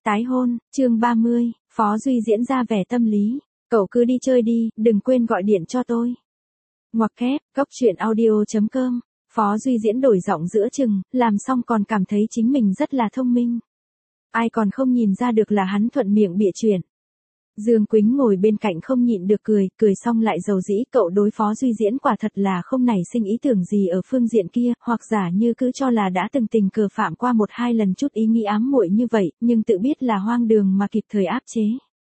Tái hôn, chương 30, Phó Duy diễn ra vẻ tâm lý. Cậu cứ đi chơi đi, đừng quên gọi điện cho tôi. Ngoặc kép, góc truyện audio.com. Phó Duy diễn đổi giọng giữa chừng, làm xong còn cảm thấy chính mình rất là thông minh. Ai còn không nhìn ra được là hắn thuận miệng bịa chuyện. Dương Quýnh ngồi bên cạnh không nhịn được cười xong lại dầu dĩ, cậu đối Phó Duy diễn quả thật là không nảy sinh ý tưởng gì ở phương diện kia, hoặc giả như cứ cho là đã từng tình cờ phạm qua một hai lần chút ý nghĩ ám muội như vậy, nhưng tự biết là hoang đường mà kịp thời áp chế.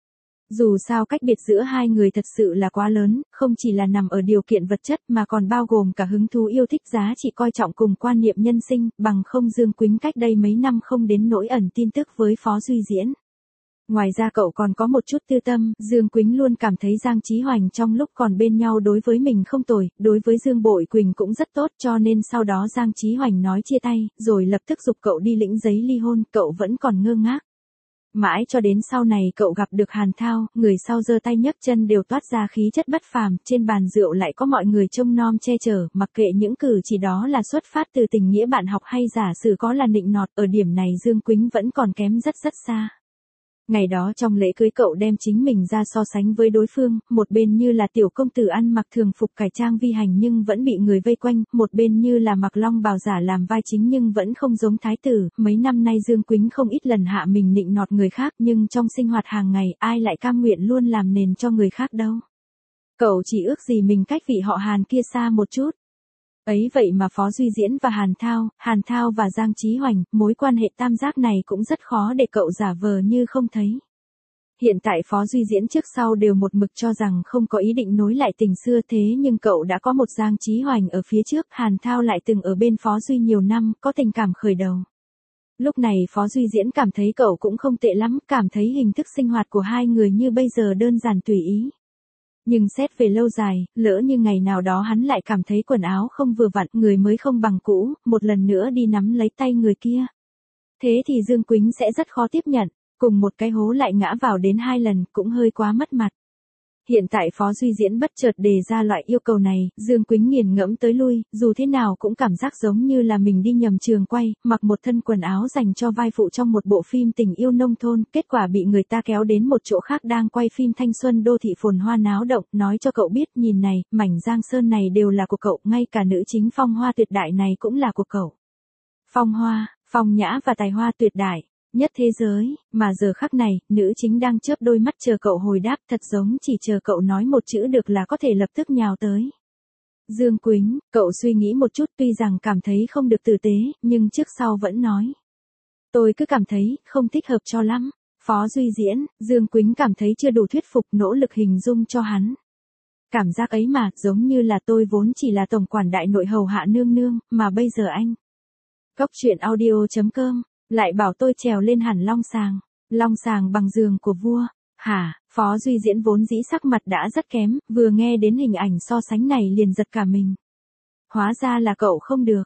Dù sao cách biệt giữa hai người thật sự là quá lớn, không chỉ là nằm ở điều kiện vật chất mà còn bao gồm cả hứng thú yêu thích giá trị coi trọng cùng quan niệm nhân sinh, bằng không Dương Quýnh cách đây mấy năm không đến nỗi ẩn tin tức với Phó Duy diễn. Ngoài ra cậu còn có một chút tư tâm, Dương Quýnh luôn cảm thấy Giang Chí Hoành trong lúc còn bên nhau đối với mình không tồi, đối với Dương Bội Quỳnh cũng rất tốt, cho nên sau đó Giang Chí Hoành nói chia tay, rồi lập tức giục cậu đi lĩnh giấy ly hôn, cậu vẫn còn ngơ ngác. Mãi cho đến sau này cậu gặp được Hàn Thao, người sau giơ tay nhấc chân đều toát ra khí chất bất phàm, trên bàn rượu lại có mọi người trông nom che chở, mặc kệ những cử chỉ đó là xuất phát từ tình nghĩa bạn học hay giả sử có là nịnh nọt, ở điểm này Dương Quýnh vẫn còn kém rất xa. Ngày đó trong lễ cưới cậu đem chính mình ra so sánh với đối phương, một bên như là tiểu công tử ăn mặc thường phục cải trang vi hành nhưng vẫn bị người vây quanh, một bên như là mặc long bào giả làm vai chính nhưng vẫn không giống thái tử. Mấy năm nay Dương Quýnh không ít lần hạ mình nịnh nọt người khác nhưng trong sinh hoạt hàng ngày ai lại cam nguyện luôn làm nền cho người khác đâu. Cậu chỉ ước gì mình cách vị họ Hàn kia xa một chút. Ấy vậy mà Phó Duy diễn và Hàn Thao và Giang Chí Hoành, mối quan hệ tam giác này cũng rất khó để cậu giả vờ như không thấy. Hiện tại Phó Duy diễn trước sau đều một mực cho rằng không có ý định nối lại tình xưa, thế nhưng cậu đã có một Giang Chí Hoành ở phía trước, Hàn Thao lại từng ở bên Phó Duy nhiều năm, có tình cảm khởi đầu. Lúc này Phó Duy diễn cảm thấy cậu cũng không tệ lắm, cảm thấy hình thức sinh hoạt của hai người như bây giờ đơn giản tùy ý. Nhưng xét về lâu dài, lỡ như ngày nào đó hắn lại cảm thấy quần áo không vừa vặn, người mới không bằng cũ, một lần nữa đi nắm lấy tay người kia. Thế thì Dương Quýnh sẽ rất khó tiếp nhận, cùng một cái hố lại ngã vào đến 2 lần, cũng hơi quá mất mặt. Hiện tại Phó Duy diễn bất chợt đề ra loại yêu cầu này, Dương Quýnh nghiền ngẫm tới lui, dù thế nào cũng cảm giác giống như là mình đi nhầm trường quay, mặc một thân quần áo dành cho vai phụ trong một bộ phim tình yêu nông thôn, kết quả bị người ta kéo đến một chỗ khác đang quay phim thanh xuân đô thị phồn hoa náo động, nói cho cậu biết, nhìn này, mảnh Giang Sơn này đều là của cậu, ngay cả nữ chính phong hoa tuyệt đại này cũng là của cậu. Phong hoa, phong nhã và tài hoa tuyệt đại nhất thế giới, mà giờ khắc này, nữ chính đang chớp đôi mắt chờ cậu hồi đáp, thật giống chỉ chờ cậu nói một chữ được là có thể lập tức nhào tới. Dương Quýnh, cậu suy nghĩ một chút, tuy rằng cảm thấy không được tử tế, nhưng trước sau vẫn nói. Tôi cứ cảm thấy, không thích hợp cho lắm. Phó Duy diễn, Dương Quýnh cảm thấy chưa đủ thuyết phục, nỗ lực hình dung cho hắn. Cảm giác ấy mà, giống như là tôi vốn chỉ là tổng quản đại nội hầu hạ nương nương, mà bây giờ anh. Góc truyện audio.com. Lại bảo tôi trèo lên hẳn long sàng bằng giường của vua. Hả, Phó Duy diễn vốn dĩ sắc mặt đã rất kém, vừa nghe đến hình ảnh so sánh này liền giật cả mình. Hóa ra là cậu không được.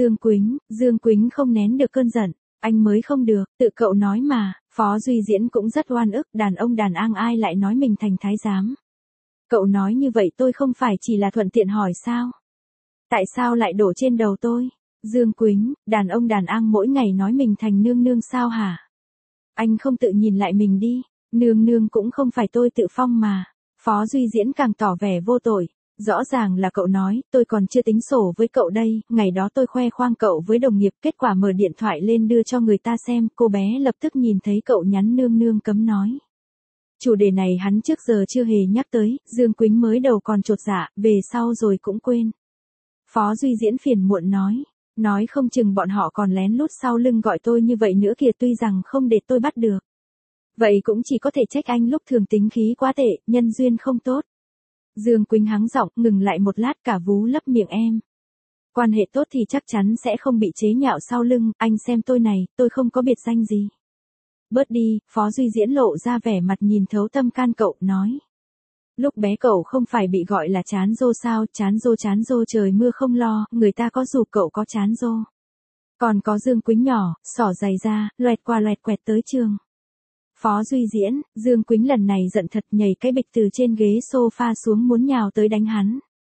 Dương Quýnh không nén được cơn giận. Anh mới không được, tự cậu nói mà. Phó Duy diễn cũng rất oan ức, đàn ông đàn an ai lại nói mình thành thái giám. Cậu nói như vậy tôi không phải chỉ là thuận tiện hỏi sao? Tại sao lại đổ trên đầu tôi? Dương Quýnh, đàn ông đàn an mỗi ngày nói mình thành nương nương sao hả? Anh không tự nhìn lại mình đi, nương nương cũng không phải tôi tự phong mà. Phó Duy diễn càng tỏ vẻ vô tội, rõ ràng là cậu nói, tôi còn chưa tính sổ với cậu đây, ngày đó tôi khoe khoang cậu với đồng nghiệp, kết quả mở điện thoại lên đưa cho người ta xem, cô bé lập tức nhìn thấy cậu nhắn nương nương cấm nói. Chủ đề này hắn trước giờ chưa hề nhắc tới, Dương Quýnh mới đầu còn chột dạ, về sau rồi cũng quên. Phó Duy diễn phiền muộn nói không chừng bọn họ còn lén lút sau lưng gọi tôi như vậy nữa kìa, tuy rằng không để tôi bắt được. Vậy cũng chỉ có thể trách anh lúc thường tính khí quá tệ, nhân duyên không tốt. Dương Quýnh hắng giọng, ngừng lại một lát, cả vú lấp miệng em. Quan hệ tốt thì chắc chắn sẽ không bị chế nhạo sau lưng, anh xem tôi này, tôi không có biệt danh gì. Bớt đi, Phó Duy diễn lộ ra vẻ mặt nhìn thấu tâm can cậu, nói. Lúc bé cậu không phải bị gọi là chán rô sao, chán rô trời mưa không lo, người ta có dù cậu có chán rô. Còn có Dương Quýnh nhỏ, xỏ giày ra, loẹt qua loẹt quẹt tới trường. Phó Duy diễn, Dương Quýnh lần này giận thật, nhảy cái bịch từ trên ghế sofa xuống muốn nhào tới đánh hắn.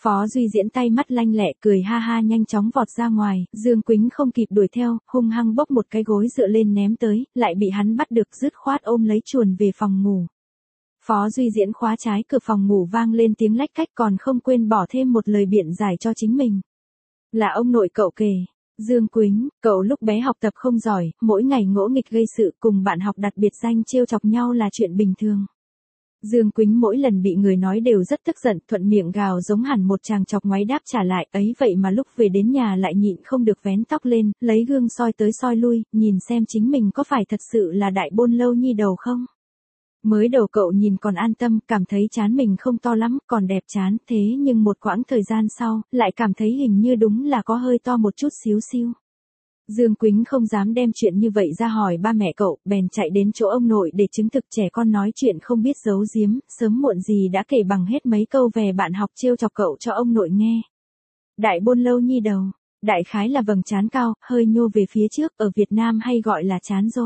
Phó Duy Diễn tay mắt lanh lẹ cười ha ha nhanh chóng vọt ra ngoài, Dương Quýnh không kịp đuổi theo, hung hăng bốc một cái gối dựa lên ném tới, lại bị hắn bắt được dứt khoát ôm lấy chuồn về phòng ngủ. Phó Duy Diễn khóa trái cửa phòng ngủ vang lên tiếng lách cách còn không quên bỏ thêm một lời biện giải cho chính mình. Là ông nội cậu kể. Dương Quýnh, cậu lúc bé học tập không giỏi, mỗi ngày ngỗ nghịch gây sự cùng bạn học đặt biệt danh trêu chọc nhau là chuyện bình thường. Dương Quýnh mỗi lần bị người nói đều rất tức giận, thuận miệng gào giống hẳn một chàng chọc ngoáy đáp trả lại, ấy vậy mà lúc về đến nhà lại nhịn không được vén tóc lên, lấy gương soi tới soi lui, nhìn xem chính mình có phải thật sự là đại bôn lâu nhi đầu không. Mới đầu cậu nhìn còn an tâm, cảm thấy trán mình không to lắm, còn đẹp trán, thế nhưng một quãng thời gian sau, lại cảm thấy hình như đúng là có hơi to một chút xíu xiu. Dương Quýnh không dám đem chuyện như vậy ra hỏi ba mẹ cậu, bèn chạy đến chỗ ông nội để chứng thực trẻ con nói chuyện không biết giấu giếm, sớm muộn gì đã kể bằng hết mấy câu về bạn học trêu chọc cậu cho ông nội nghe. Đại bôn lâu nhi đầu, đại khái là vầng trán cao, hơi nhô về phía trước, ở Việt Nam hay gọi là trán rô.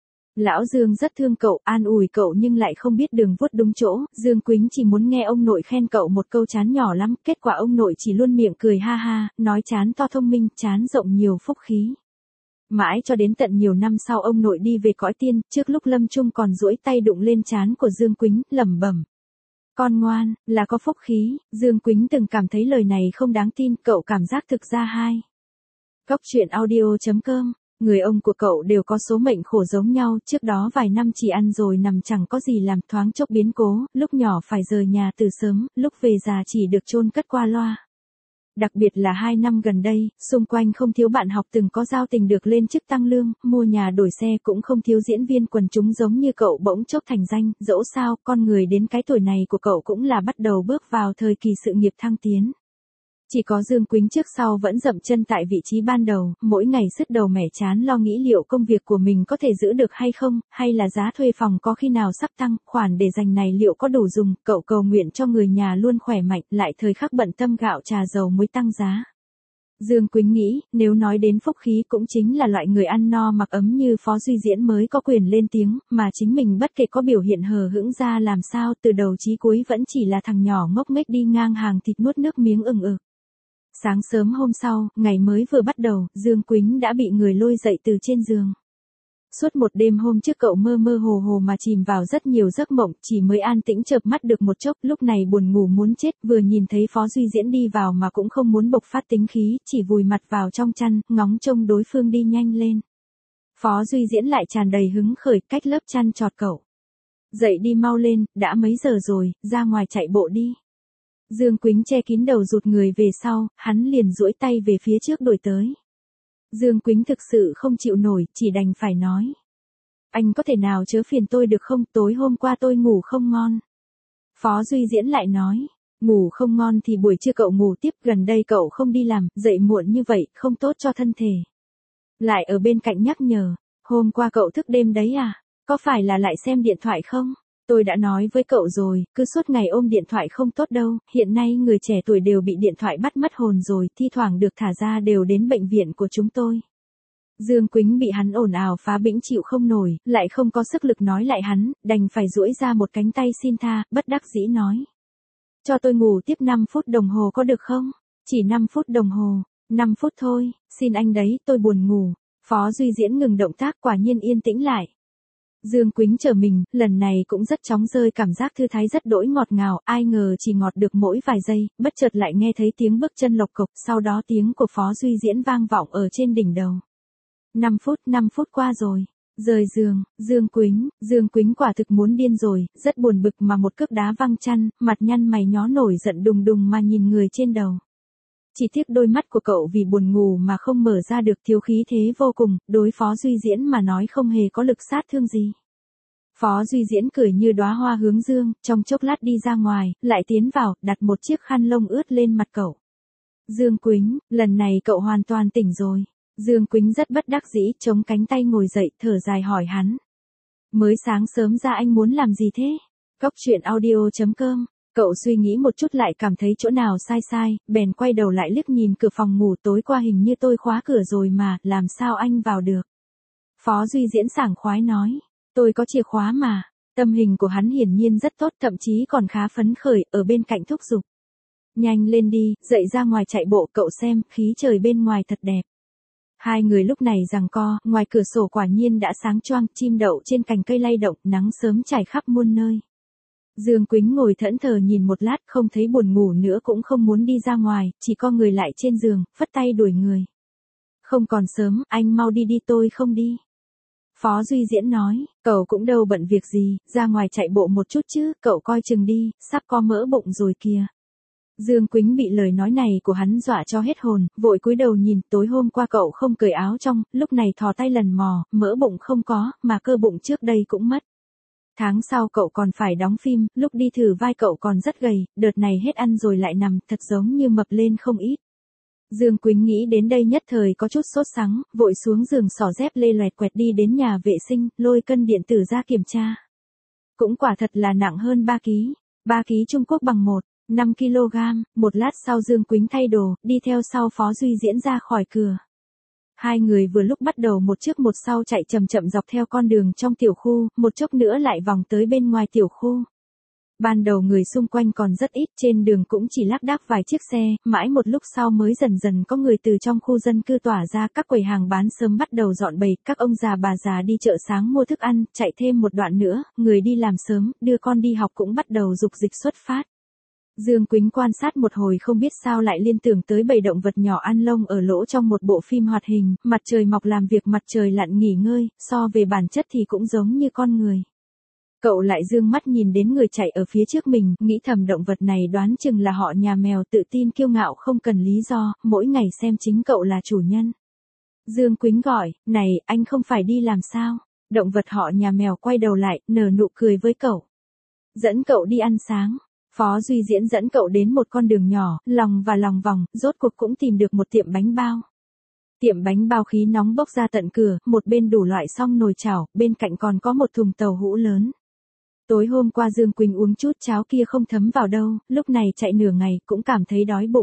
Lão Dương rất thương cậu, an ủi cậu nhưng lại không biết đường vuốt đúng chỗ, Dương Quýnh chỉ muốn nghe ông nội khen cậu một câu trán nhỏ lắm, kết quả ông nội chỉ luôn miệng cười ha ha, nói trán to thông minh, trán rộng nhiều phúc khí. Mãi cho đến tận nhiều năm sau ông nội đi về cõi tiên, trước lúc lâm chung còn duỗi tay đụng lên trán của Dương Quýnh, lẩm bẩm. Con ngoan, là có phúc khí, Dương Quýnh từng cảm thấy lời này không đáng tin, cậu cảm giác thực ra hay. Góc truyện audio.com. Người ông của cậu đều có số mệnh khổ giống nhau, trước đó vài năm chỉ ăn rồi nằm chẳng có gì làm, thoáng chốc biến cố, lúc nhỏ phải rời nhà từ sớm, lúc về già chỉ được chôn cất qua loa. Đặc biệt là 2 năm gần đây, xung quanh không thiếu bạn học từng có giao tình được lên chức tăng lương, mua nhà đổi xe, cũng không thiếu diễn viên quần chúng giống như cậu bỗng chốc thành danh, dẫu sao, con người đến cái tuổi này của cậu cũng là bắt đầu bước vào thời kỳ sự nghiệp thăng tiến. Chỉ có Dương Quýnh trước sau vẫn dậm chân tại vị trí ban đầu, mỗi ngày sứt đầu mẻ chán lo nghĩ liệu công việc của mình có thể giữ được hay không, hay là giá thuê phòng có khi nào sắp tăng, khoản để dành này liệu có đủ dùng, cậu cầu nguyện cho người nhà luôn khỏe mạnh, lại thời khắc bận tâm gạo trà dầu muối tăng giá. Dương Quýnh nghĩ, nếu nói đến phúc khí cũng chính là loại người ăn no mặc ấm như Phó Duy Diễn mới có quyền lên tiếng, mà chính mình bất kể có biểu hiện hờ hững ra làm sao, từ đầu chí cuối vẫn chỉ là thằng nhỏ ngốc nghếch đi ngang hàng thịt nuốt nước miếng ừng ực. Sáng sớm hôm sau, ngày mới vừa bắt đầu, Dương Quýnh đã bị người lôi dậy từ trên giường. Suốt một đêm hôm trước cậu mơ mơ hồ hồ mà chìm vào rất nhiều giấc mộng, chỉ mới an tĩnh chợp mắt được một chốc, lúc này buồn ngủ muốn chết, vừa nhìn thấy Phó Duy Diễn đi vào mà cũng không muốn bộc phát tính khí, chỉ vùi mặt vào trong chăn, ngóng trông đối phương đi nhanh lên. Phó Duy Diễn lại tràn đầy hứng khởi, cách lớp chăn chọt cậu. Dậy đi mau lên, đã mấy giờ rồi, ra ngoài chạy bộ đi. Dương Quýnh che kín đầu rụt người về sau, hắn liền duỗi tay về phía trước đuổi tới. Dương Quýnh thực sự không chịu nổi, chỉ đành phải nói. Anh có thể nào chớ phiền tôi được không, tối hôm qua tôi ngủ không ngon. Phó Duy Diễn lại nói, ngủ không ngon thì buổi trưa cậu ngủ tiếp, gần đây cậu không đi làm, dậy muộn như vậy, không tốt cho thân thể. Lại ở bên cạnh nhắc nhở, hôm qua cậu thức đêm đấy à, có phải là lại xem điện thoại không? Tôi đã nói với cậu rồi, cứ suốt ngày ôm điện thoại không tốt đâu, hiện nay người trẻ tuổi đều bị điện thoại bắt mất hồn rồi, thi thoảng được thả ra đều đến bệnh viện của chúng tôi. Dương Quýnh bị hắn ồn ào phá bĩnh chịu không nổi, lại không có sức lực nói lại hắn, đành phải duỗi ra một cánh tay xin tha, bất đắc dĩ nói. Cho tôi ngủ tiếp 5 phút đồng hồ có được không? Chỉ 5 phút đồng hồ, 5 phút thôi, xin anh đấy, tôi buồn ngủ. Phó Duy Diễn ngừng động tác, quả nhiên yên tĩnh lại. Dương Quýnh trở mình, lần này cũng rất chóng rơi, cảm giác thư thái rất đỗi ngọt ngào, ai ngờ chỉ ngọt được mỗi vài giây, bất chợt lại nghe thấy tiếng bước chân lộc cộc, sau đó tiếng của Phó Duy Diễn vang vọng ở trên đỉnh đầu. 5 phút qua rồi. Rời giường, Dương Quýnh quả thực muốn điên rồi, rất buồn bực mà một cước đá văng chăn, mặt nhăn mày nhó nổi giận đùng đùng mà nhìn người trên đầu. Chỉ tiếc đôi mắt của cậu vì buồn ngủ mà không mở ra được, thiếu khí thế vô cùng, đối Phó Duy Diễn mà nói không hề có lực sát thương gì. Phó Duy Diễn cười như đóa hoa hướng dương, trong chốc lát đi ra ngoài, lại tiến vào, đặt một chiếc khăn lông ướt lên mặt cậu. Dương Quýnh, lần này cậu hoàn toàn tỉnh rồi. Dương Quýnh rất bất đắc dĩ, chống cánh tay ngồi dậy, thở dài hỏi hắn. Mới sáng sớm ra anh muốn làm gì thế? Góc truyện audio.com. Cậu suy nghĩ một chút lại cảm thấy chỗ nào sai, bèn quay đầu lại liếc nhìn cửa phòng ngủ, tối qua hình như tôi khóa cửa rồi mà, làm sao anh vào được? Phó Duy Diễn sảng khoái nói, tôi có chìa khóa mà. Tâm hình của hắn hiển nhiên rất tốt, thậm chí còn khá phấn khởi, ở bên cạnh thúc giục. Nhanh lên đi, dậy ra ngoài chạy bộ, cậu xem, khí trời bên ngoài thật đẹp. Hai người lúc này giằng co, ngoài cửa sổ quả nhiên đã sáng choang, chim đậu trên cành cây lay động, nắng sớm trải khắp muôn nơi. Dương Quýnh ngồi thẫn thờ nhìn một lát, không thấy buồn ngủ nữa cũng không muốn đi ra ngoài, chỉ co người lại trên giường, phất tay đuổi người. Không còn sớm, anh mau đi đi, tôi không đi. Phó Duy Diễn nói, cậu cũng đâu bận việc gì, ra ngoài chạy bộ một chút chứ, cậu coi chừng đi, sắp có mỡ bụng rồi kìa. Dương Quýnh bị lời nói này của hắn dọa cho hết hồn, vội cúi đầu nhìn, tối hôm qua cậu không cởi áo trong, lúc này thò tay lần mò, mỡ bụng không có, mà cơ bụng trước đây cũng mất. Tháng sau cậu còn phải đóng phim, lúc đi thử vai cậu còn rất gầy, đợt này hết ăn rồi lại nằm, thật giống như mập lên không ít. Dương Quýnh nghĩ đến đây nhất thời có chút sốt sắng, vội xuống giường xỏ dép lê loẹt quẹt đi đến nhà vệ sinh, lôi cân điện tử ra kiểm tra. Cũng quả thật là nặng hơn 3 kg. 3 kg Trung Quốc bằng 5 kg, một lát sau Dương Quýnh thay đồ, đi theo sau Phó Duy Diễn ra khỏi cửa. Hai người vừa lúc bắt đầu một trước một sau chạy chậm chậm dọc theo con đường trong tiểu khu, một chốc nữa lại vòng tới bên ngoài tiểu khu. Ban đầu người xung quanh còn rất ít, trên đường cũng chỉ lác đác vài chiếc xe, mãi một lúc sau mới dần dần có người từ trong khu dân cư tỏa ra, các quầy hàng bán sớm bắt đầu dọn bày, các ông già bà già đi chợ sáng mua thức ăn, chạy thêm một đoạn nữa, người đi làm sớm, đưa con đi học cũng bắt đầu dục dịch xuất phát. Dương Quýnh quan sát một hồi không biết sao lại liên tưởng tới bầy động vật nhỏ ăn lông ở lỗ trong một bộ phim hoạt hình, mặt trời mọc làm việc mặt trời lặn nghỉ ngơi, so về bản chất thì cũng giống như con người. Cậu lại dương mắt nhìn đến người chạy ở phía trước mình, nghĩ thầm động vật này đoán chừng là họ nhà mèo, tự tin kiêu ngạo không cần lý do, mỗi ngày xem chính cậu là chủ nhân. Dương Quýnh gọi, này, anh không phải đi làm sao? Động vật họ nhà mèo quay đầu lại, nở nụ cười với cậu. Dẫn cậu đi ăn sáng. Phó Duy Diễn dẫn cậu đến một con đường nhỏ, lòng và lòng vòng, rốt cuộc cũng tìm được một tiệm bánh bao. Tiệm bánh bao khí nóng bốc ra tận cửa, một bên đủ loại xong nồi chảo, bên cạnh còn có một thùng tàu hũ lớn. Tối hôm qua Dương Quỳnh uống chút cháo kia không thấm vào đâu, lúc này chạy nửa ngày cũng cảm thấy đói bụng.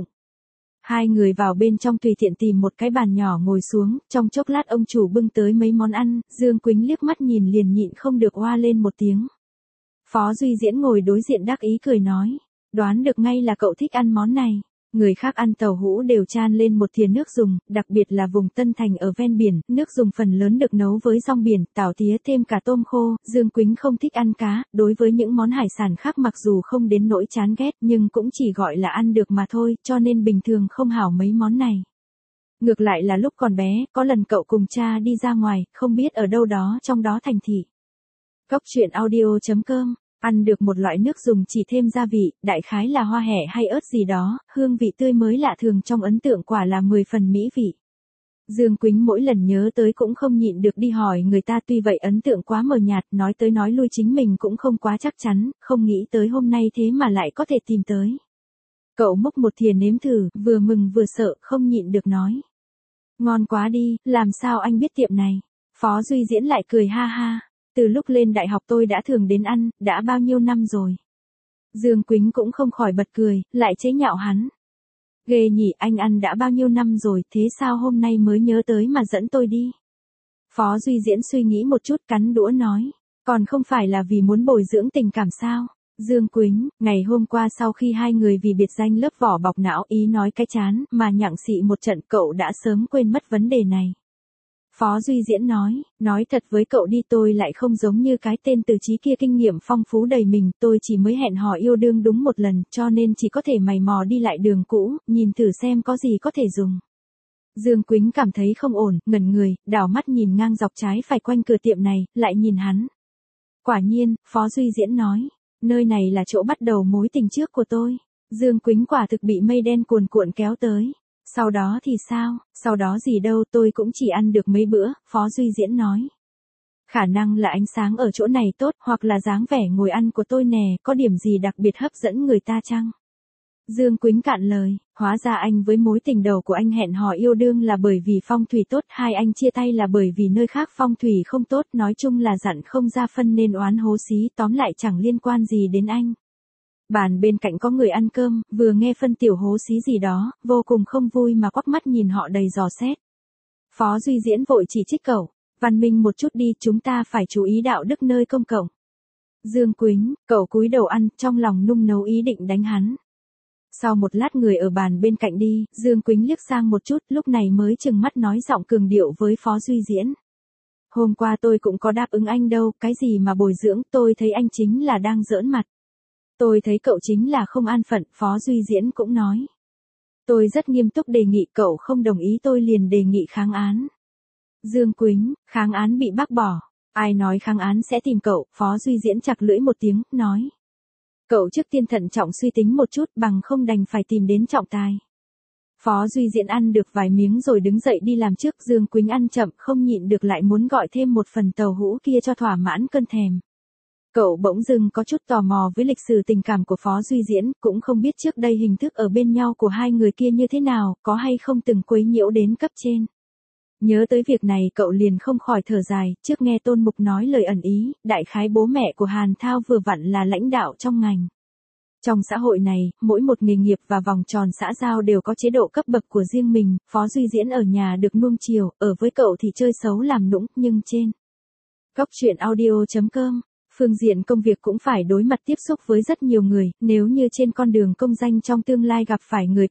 Hai người vào bên trong tùy tiện tìm một cái bàn nhỏ ngồi xuống, trong chốc lát ông chủ bưng tới mấy món ăn, Dương Quỳnh liếc mắt nhìn liền nhịn không được oa lên một tiếng. Phó Duy Diễn ngồi đối diện đắc ý cười nói, đoán được ngay là cậu thích ăn món này. Người khác ăn tàu hũ đều chan lên một thìa nước dùng, đặc biệt là vùng Tân Thành ở ven biển, nước dùng phần lớn được nấu với rong biển, tảo tía thêm cả tôm khô. Dương Quýnh không thích ăn cá, đối với những món hải sản khác mặc dù không đến nỗi chán ghét nhưng cũng chỉ gọi là ăn được mà thôi, cho nên bình thường không hảo mấy món này. Ngược lại là lúc còn bé, có lần cậu cùng cha đi ra ngoài, không biết ở đâu đó trong đó thành thị. Góc truyện audio.com. Ăn được một loại nước dùng chỉ thêm gia vị, đại khái là hoa hẹ hay ớt gì đó, hương vị tươi mới lạ thường trong ấn tượng quả là 10 phần mỹ vị. Dương Quýnh mỗi lần nhớ tới cũng không nhịn được đi hỏi người ta, tuy vậy ấn tượng quá mờ nhạt, nói tới nói lui chính mình cũng không quá chắc chắn, không nghĩ tới hôm nay thế mà lại có thể tìm tới. Cậu múc một thìa nếm thử, vừa mừng vừa sợ, không nhịn được nói. Ngon quá đi, làm sao anh biết tiệm này? Phó Duy Diễn lại cười ha ha. Từ lúc lên đại học tôi đã thường đến ăn, đã bao nhiêu năm rồi. Dương Quýnh cũng không khỏi bật cười, lại chế nhạo hắn. Ghê nhỉ, anh ăn đã bao nhiêu năm rồi, thế sao hôm nay mới nhớ tới mà dẫn tôi đi? Phó Duy Diễn suy nghĩ một chút cắn đũa nói, còn không phải là vì muốn bồi dưỡng tình cảm sao? Dương Quýnh, ngày hôm qua sau khi hai người vì biệt danh lớp vỏ bọc não ý nói cái chán, mà nhặng xị một trận, cậu đã sớm quên mất vấn đề này. Phó Duy Diễn nói thật với cậu đi, tôi lại không giống như cái tên Từ Chí kia kinh nghiệm phong phú đầy mình, tôi chỉ mới hẹn hò yêu đương đúng một lần, cho nên chỉ có thể mày mò đi lại đường cũ, nhìn thử xem có gì có thể dùng. Dương Quýnh cảm thấy không ổn, ngẩn người, đảo mắt nhìn ngang dọc trái phải quanh cửa tiệm này, lại nhìn hắn. Quả nhiên, Phó Duy Diễn nói, nơi này là chỗ bắt đầu mối tình trước của tôi. Dương Quýnh quả thực bị mây đen cuồn cuộn kéo tới. Sau đó thì sao, sau đó gì đâu, tôi cũng chỉ ăn được mấy bữa, Phó Duy Diễn nói. Khả năng là ánh sáng ở chỗ này tốt, hoặc là dáng vẻ ngồi ăn của tôi nè, có điểm gì đặc biệt hấp dẫn người ta chăng? Dương Quýnh cạn lời, hóa ra anh với mối tình đầu của anh hẹn hò yêu đương là bởi vì phong thủy tốt, hai anh chia tay là bởi vì nơi khác phong thủy không tốt, nói chung là dặn không ra phân nên oán hố xí, tóm lại chẳng liên quan gì đến anh. Bàn bên cạnh có người ăn cơm, vừa nghe phân tiểu hố xí gì đó, vô cùng không vui mà quắc mắt nhìn họ đầy dò xét. Phó Duy Diễn vội chỉ trích cậu, văn minh một chút đi, chúng ta phải chú ý đạo đức nơi công cộng. Dương Quýnh, cậu cúi đầu ăn, trong lòng nung nấu ý định đánh hắn. Sau một lát người ở bàn bên cạnh đi, Dương Quýnh liếc sang một chút, lúc này mới chừng mắt nói giọng cường điệu với Phó Duy Diễn. Hôm qua tôi cũng có đáp ứng anh đâu, cái gì mà bồi dưỡng, tôi thấy anh chính là đang giỡn mặt. Tôi thấy cậu chính là không an phận, Phó Duy Diễn cũng nói. Tôi rất nghiêm túc đề nghị, cậu không đồng ý tôi liền đề nghị kháng án. Dương Quýnh, kháng án bị bác bỏ. Ai nói kháng án sẽ tìm cậu, Phó Duy Diễn chặt lưỡi một tiếng, nói. Cậu trước tiên thận trọng suy tính một chút, bằng không đành phải tìm đến trọng tài. Phó Duy Diễn ăn được vài miếng rồi đứng dậy đi làm trước, Dương Quýnh ăn chậm không nhịn được lại muốn gọi thêm một phần tàu hũ kia cho thỏa mãn cơn thèm. Cậu bỗng dưng có chút tò mò với lịch sử tình cảm của Phó Duy Diễn, cũng không biết trước đây hình thức ở bên nhau của hai người kia như thế nào, có hay không từng quấy nhiễu đến cấp trên. Nhớ tới việc này cậu liền không khỏi thở dài, trước nghe Tôn Mục nói lời ẩn ý, đại khái bố mẹ của Hàn Thao vừa vặn là lãnh đạo trong ngành. Trong xã hội này, mỗi một nghề nghiệp và vòng tròn xã giao đều có chế độ cấp bậc của riêng mình, Phó Duy Diễn ở nhà được nuông chiều, ở với cậu thì chơi xấu làm nũng, nhưng trên Góc Truyện Audio.com, phương diện công việc cũng phải đối mặt tiếp xúc với rất nhiều người, nếu như trên con đường công danh trong tương lai gặp phải người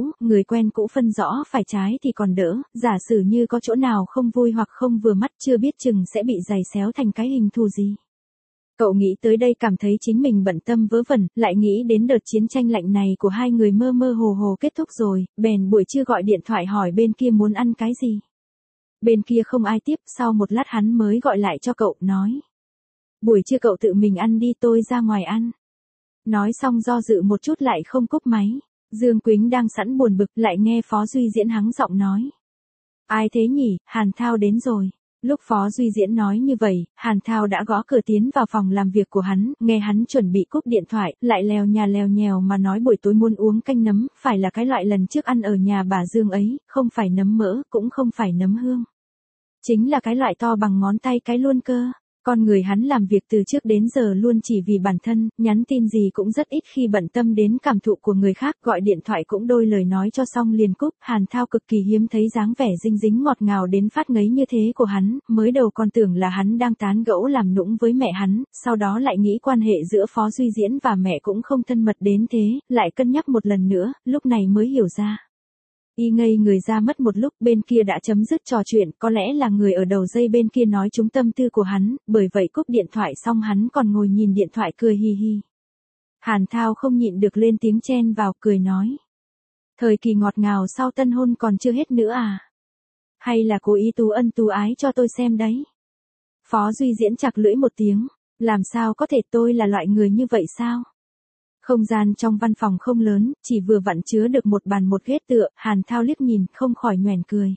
quen cũ phân rõ phải trái thì còn đỡ, giả sử như có chỗ nào không vui hoặc không vừa mắt chưa biết chừng sẽ bị giày xéo thành cái hình thù gì. Cậu nghĩ tới đây cảm thấy chính mình bận tâm vớ vẩn, lại nghĩ đến đợt chiến tranh lạnh này của hai người mơ mơ hồ hồ kết thúc rồi, bèn buổi trưa gọi điện thoại hỏi bên kia muốn ăn cái gì. Bên kia không ai tiếp, sau một lát hắn mới gọi lại cho cậu, nói. Buổi trưa cậu tự mình ăn đi, tôi ra ngoài ăn. Nói xong do dự một chút lại không cúp máy. Dương Quýnh đang sẵn buồn bực, lại nghe Phó Duy Diễn hắng giọng nói. Ai thế nhỉ, Hàn Thao đến rồi. Lúc Phó Duy Diễn nói như vậy, Hàn Thao đã gõ cửa tiến vào phòng làm việc của hắn, nghe hắn chuẩn bị cúp điện thoại, lại lèo nhèo mà nói buổi tối muốn uống canh nấm, phải là cái loại lần trước ăn ở nhà bà Dương ấy, không phải nấm mỡ, cũng không phải nấm hương. Chính là cái loại to bằng ngón tay cái luôn cơ. Con người hắn làm việc từ trước đến giờ luôn chỉ vì bản thân, nhắn tin gì cũng rất ít khi bận tâm đến cảm thụ của người khác, gọi điện thoại cũng đôi lời nói cho xong liền cúp. Hàn Thao cực kỳ hiếm thấy dáng vẻ dinh dính ngọt ngào đến phát ngấy như thế của hắn, mới đầu còn tưởng là hắn đang tán gẫu làm nũng với mẹ hắn, sau đó lại nghĩ quan hệ giữa Phó Duy Diễn và mẹ cũng không thân mật đến thế, lại cân nhắc một lần nữa, lúc này mới hiểu ra. Y ngây người ra mất một lúc, bên kia đã chấm dứt trò chuyện, có lẽ là người ở đầu dây bên kia nói trúng tâm tư của hắn, bởi vậy cúp điện thoại xong hắn còn ngồi nhìn điện thoại cười hi hi. Hàn Thao không nhịn được lên tiếng chen vào, cười nói. Thời kỳ ngọt ngào sau tân hôn còn chưa hết nữa à? Hay là cố ý tú ân tú ái cho tôi xem đấy? Phó Duy Diễn chặt lưỡi một tiếng, làm sao có thể, tôi là loại người như vậy sao? Không gian trong văn phòng không lớn, chỉ vừa vặn chứa được một bàn một ghế tựa, Hàn Thao liếc nhìn, không khỏi nhoẻn cười.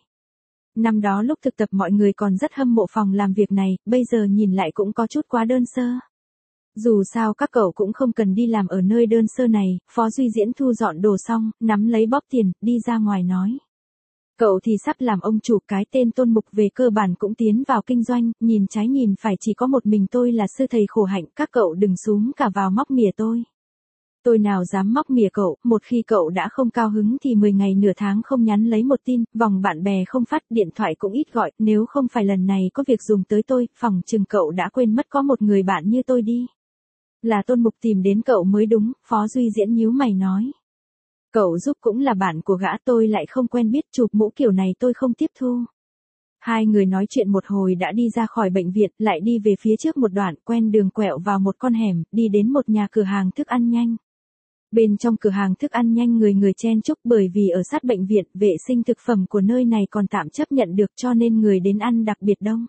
Năm đó lúc thực tập mọi người còn rất hâm mộ phòng làm việc này, bây giờ nhìn lại cũng có chút quá đơn sơ. Dù sao các cậu cũng không cần đi làm ở nơi đơn sơ này, Phó Duy Diễn thu dọn đồ xong, nắm lấy bóp tiền, đi ra ngoài nói. Cậu thì sắp làm ông chủ, cái tên Tôn Mục về cơ bản cũng tiến vào kinh doanh, nhìn trái nhìn phải chỉ có một mình tôi là sư thầy khổ hạnh, các cậu đừng xúm cả vào móc mỉa tôi. Tôi nào dám móc mỉa cậu, một khi cậu đã không cao hứng thì 10 ngày nửa tháng không nhắn lấy một tin, vòng bạn bè không phát, điện thoại cũng ít gọi, nếu không phải lần này có việc dùng tới tôi, phòng chừng cậu đã quên mất có một người bạn như tôi đi. Là Tôn Mục tìm đến cậu mới đúng, Phó Duy Diễn nhíu mày nói. Cậu giúp cũng là bạn của gã, tôi lại không quen biết, chụp mũ kiểu này tôi không tiếp thu. Hai người nói chuyện một hồi đã đi ra khỏi bệnh viện, lại đi về phía trước một đoạn, quen đường quẹo vào một con hẻm, đi đến một nhà cửa hàng thức ăn nhanh. Bên trong cửa hàng thức ăn nhanh người chen chúc, bởi vì ở sát bệnh viện, vệ sinh thực phẩm của nơi này còn tạm chấp nhận được cho nên người đến ăn đặc biệt đông.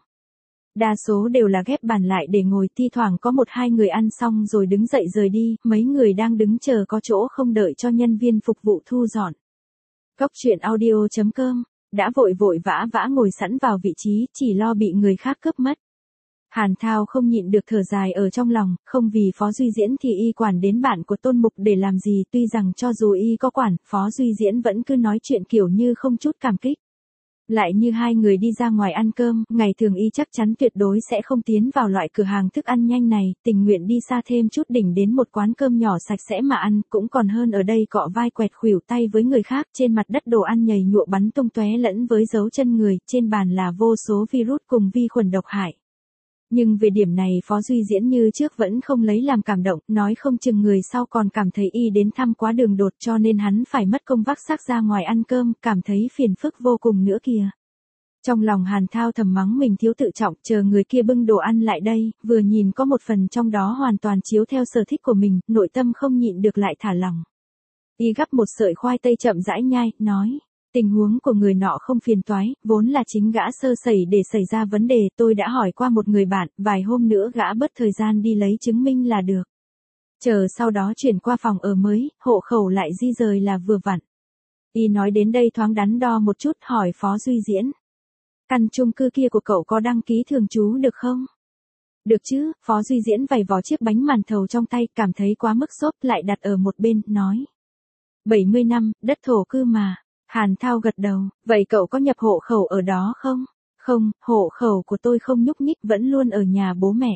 Đa số đều là ghép bàn lại để ngồi, thi thoảng có một hai người ăn xong rồi đứng dậy rời đi, mấy người đang đứng chờ có chỗ không đợi cho nhân viên phục vụ thu dọn. Góc Truyện Audio.com, đã vội vã ngồi sẵn vào vị trí, chỉ lo bị người khác cướp mất. Hàn Thao không nhịn được thở dài ở trong lòng, không vì Phó Duy Diễn thì y quản đến bạn của Tôn Mục để làm gì, tuy rằng cho dù y có quản, Phó Duy Diễn vẫn cứ nói chuyện kiểu như không chút cảm kích. Lại như hai người đi ra ngoài ăn cơm, ngày thường y chắc chắn tuyệt đối sẽ không tiến vào loại cửa hàng thức ăn nhanh này, tình nguyện đi xa thêm chút đỉnh đến một quán cơm nhỏ sạch sẽ mà ăn, cũng còn hơn ở đây cọ vai quẹt khuỷu tay với người khác, trên mặt đất đồ ăn nhầy nhụa bắn tung tóe lẫn với dấu chân người, trên bàn là vô số virus cùng vi khuẩn độc hại. Nhưng về điểm này Phó Duy Diễn như trước vẫn không lấy làm cảm động, nói không chừng người sau còn cảm thấy y đến thăm quá đường đột cho nên hắn phải mất công vác xác ra ngoài ăn cơm, cảm thấy phiền phức vô cùng nữa kìa. Trong lòng Hàn Thao thầm mắng mình thiếu tự trọng, chờ người kia bưng đồ ăn lại đây, vừa nhìn có một phần trong đó hoàn toàn chiếu theo sở thích của mình, nội tâm không nhịn được lại thả lỏng. Y gắp một sợi khoai tây chậm rãi nhai, nói, tình huống của người nọ không phiền toái, vốn là chính gã sơ sẩy để xảy ra vấn đề, tôi đã hỏi qua một người bạn, vài hôm nữa gã bớt thời gian đi lấy chứng minh là được. Chờ sau đó chuyển qua phòng ở mới, hộ khẩu lại di rời là vừa vặn. Y nói đến đây thoáng đắn đo một chút, hỏi Phó Duy Diễn. Căn chung cư kia của cậu có đăng ký thường trú được không? Được chứ, Phó Duy Diễn vầy vò chiếc bánh màn thầu trong tay, cảm thấy quá mức xốp lại đặt ở một bên, nói. 70 năm, đất thổ cư mà. Hàn Thao gật đầu, vậy cậu có nhập hộ khẩu ở đó không? Không, hộ khẩu của tôi không nhúc nhích, vẫn luôn ở nhà bố mẹ.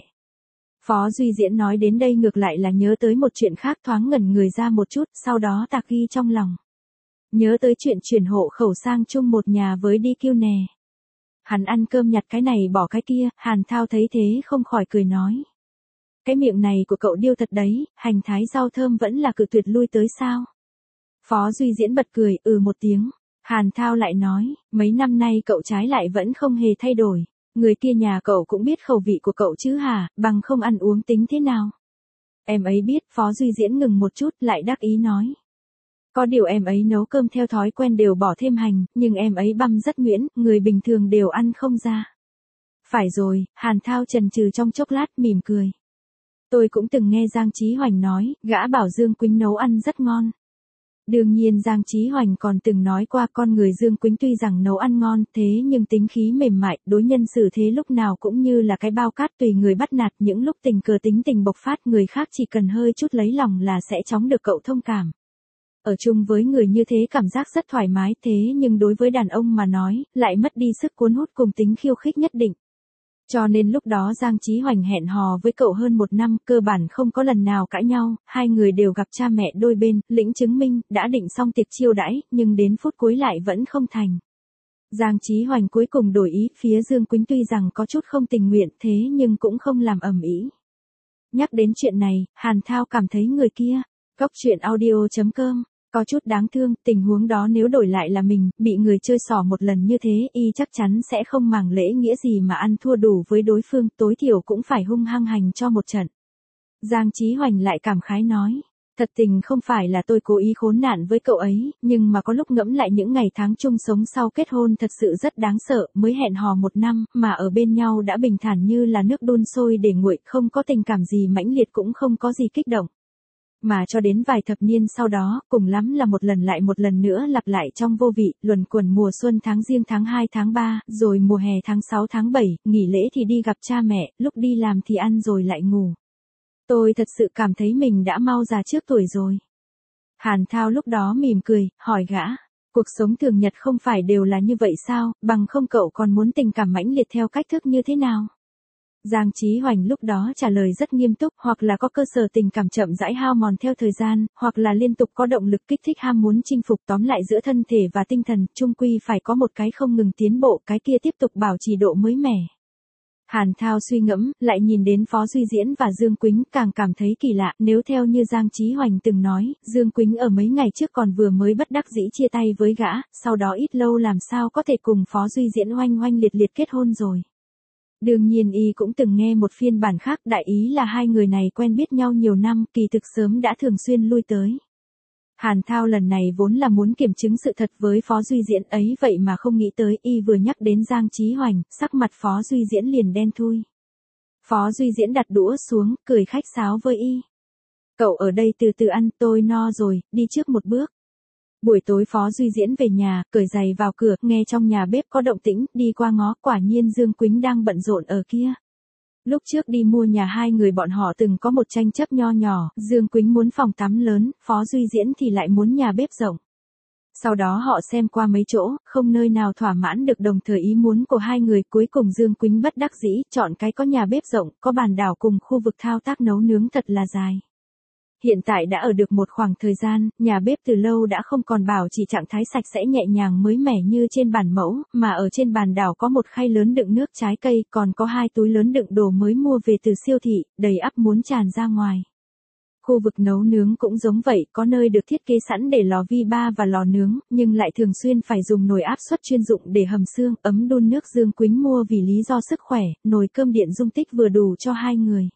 Phó Duy Diễn nói đến đây ngược lại là nhớ tới một chuyện khác, thoáng ngẩn người ra một chút, sau đó tạc ghi trong lòng. Nhớ tới chuyện chuyển hộ khẩu sang chung một nhà với DQ nè. Hắn ăn cơm nhặt cái này bỏ cái kia, Hàn Thao thấy thế không khỏi cười nói. Cái miệng này của cậu điêu thật đấy, hành thái rau thơm vẫn là cự tuyệt lui tới sao? Phó Duy Diễn bật cười, một tiếng. Hàn Thao lại nói, mấy năm nay cậu trái lại vẫn không hề thay đổi. Người kia nhà cậu cũng biết khẩu vị của cậu chứ hả, bằng không ăn uống tính thế nào? Em ấy biết, Phó Duy Diễn ngừng một chút, lại đắc ý nói. Có điều em ấy nấu cơm theo thói quen đều bỏ thêm hành, nhưng em ấy băm rất nhuyễn, người bình thường đều ăn không ra. Phải rồi, Hàn Thao chần chừ trong chốc lát mỉm cười. Tôi cũng từng nghe Giang Chí Hoành nói, gã bảo Dương Quýnh nấu ăn rất ngon. Đương nhiên Giang Chí Hoành còn từng nói qua con người Dương Quýnh tuy rằng nấu ăn ngon thế nhưng tính khí mềm mại, đối nhân xử thế lúc nào cũng như là cái bao cát tùy người bắt nạt, những lúc tình cờ tính tình bộc phát người khác chỉ cần hơi chút lấy lòng là sẽ chóng được cậu thông cảm. Ở chung với người như thế cảm giác rất thoải mái, thế nhưng đối với đàn ông mà nói, lại mất đi sức cuốn hút cùng tính khiêu khích nhất định. Cho nên lúc đó Giang Chí Hoành hẹn hò với cậu hơn 1 năm, cơ bản không có lần nào cãi nhau, hai người đều gặp cha mẹ đôi bên, lĩnh chứng minh, đã định xong tiệc chiêu đãi, nhưng đến phút cuối lại vẫn không thành. Giang Chí Hoành cuối cùng đổi ý, phía Dương Quýnh tuy rằng có chút không tình nguyện thế nhưng cũng không làm ầm ĩ. Nhắc đến chuyện này, Hàn Thao cảm thấy người kia, Góc Chuyện Audio.com, có chút đáng thương, tình huống đó nếu đổi lại là mình, bị người chơi xỏ một lần như thế, y chắc chắn sẽ không màng lễ nghĩa gì mà ăn thua đủ với đối phương, tối thiểu cũng phải hung hăng hành cho một trận. Giang Chí Hoành lại cảm khái nói, thật tình không phải là tôi cố ý khốn nạn với cậu ấy, nhưng mà có lúc ngẫm lại những ngày tháng chung sống sau kết hôn thật sự rất đáng sợ, mới hẹn hò 1 năm, mà ở bên nhau đã bình thản như là nước đun sôi để nguội, không có tình cảm gì mãnh liệt cũng không có gì kích động. Mà cho đến vài thập niên sau đó, cùng lắm là một lần lại một lần nữa lặp lại trong vô vị, luẩn quẩn mùa xuân tháng Giêng tháng 2 tháng 3, rồi mùa hè tháng 6 tháng 7, nghỉ lễ thì đi gặp cha mẹ, lúc đi làm thì ăn rồi lại ngủ. Tôi thật sự cảm thấy mình đã mau già trước tuổi rồi. Hàn Thao lúc đó mỉm cười, hỏi gã, cuộc sống thường nhật không phải đều là như vậy sao, bằng không cậu còn muốn tình cảm mãnh liệt theo cách thức như thế nào? Giang Chí Hoành lúc đó trả lời rất nghiêm túc, hoặc là có cơ sở tình cảm chậm rãi hao mòn theo thời gian, hoặc là liên tục có động lực kích thích ham muốn chinh phục, tóm lại giữa thân thể và tinh thần, chung quy phải có một cái không ngừng tiến bộ, cái kia tiếp tục bảo trì độ mới mẻ. Hàn Thao suy ngẫm, lại nhìn đến Phó Duy Diễn và Dương Quýnh, càng cảm thấy kỳ lạ, nếu theo như Giang Chí Hoành từng nói, Dương Quýnh ở mấy ngày trước còn vừa mới bất đắc dĩ chia tay với gã, sau đó ít lâu làm sao có thể cùng Phó Duy Diễn oanh oanh liệt liệt kết hôn rồi. Đương nhiên y cũng từng nghe một phiên bản khác, đại ý là hai người này quen biết nhau nhiều năm, kỳ thực sớm đã thường xuyên lui tới. Hàn Thao lần này vốn là muốn kiểm chứng sự thật với Phó Duy Diễn ấy, vậy mà không nghĩ tới, y vừa nhắc đến Giang Chí Hoành, sắc mặt Phó Duy Diễn liền đen thui. Phó Duy Diễn đặt đũa xuống, cười khách sáo với y. Cậu ở đây từ từ ăn, tôi no rồi, đi trước một bước. Buổi tối Phó Duy Diễn về nhà, cởi giày vào cửa, nghe trong nhà bếp có động tĩnh, đi qua ngó, quả nhiên Dương Quýnh đang bận rộn ở kia. Lúc trước đi mua nhà hai người bọn họ từng có một tranh chấp nho nhỏ, Dương Quýnh muốn phòng tắm lớn, Phó Duy Diễn thì lại muốn nhà bếp rộng. Sau đó họ xem qua mấy chỗ, không nơi nào thỏa mãn được đồng thời ý muốn của hai người, cuối cùng Dương Quýnh bất đắc dĩ, chọn cái có nhà bếp rộng, có bàn đảo cùng khu vực thao tác nấu nướng thật là dài. Hiện tại đã ở được một khoảng thời gian, nhà bếp từ lâu đã không còn bảo chỉ trạng thái sạch sẽ nhẹ nhàng mới mẻ như trên bàn mẫu, mà ở trên bàn đảo có một khay lớn đựng nước trái cây, còn có 2 túi lớn đựng đồ mới mua về từ siêu thị, đầy ắp muốn tràn ra ngoài. Khu vực nấu nướng cũng giống vậy, có nơi được thiết kế sẵn để lò vi ba và lò nướng, nhưng lại thường xuyên phải dùng nồi áp suất chuyên dụng để hầm xương, ấm đun nước Dương Quýnh mua vì lý do sức khỏe, nồi cơm điện dung tích vừa đủ cho 2 người.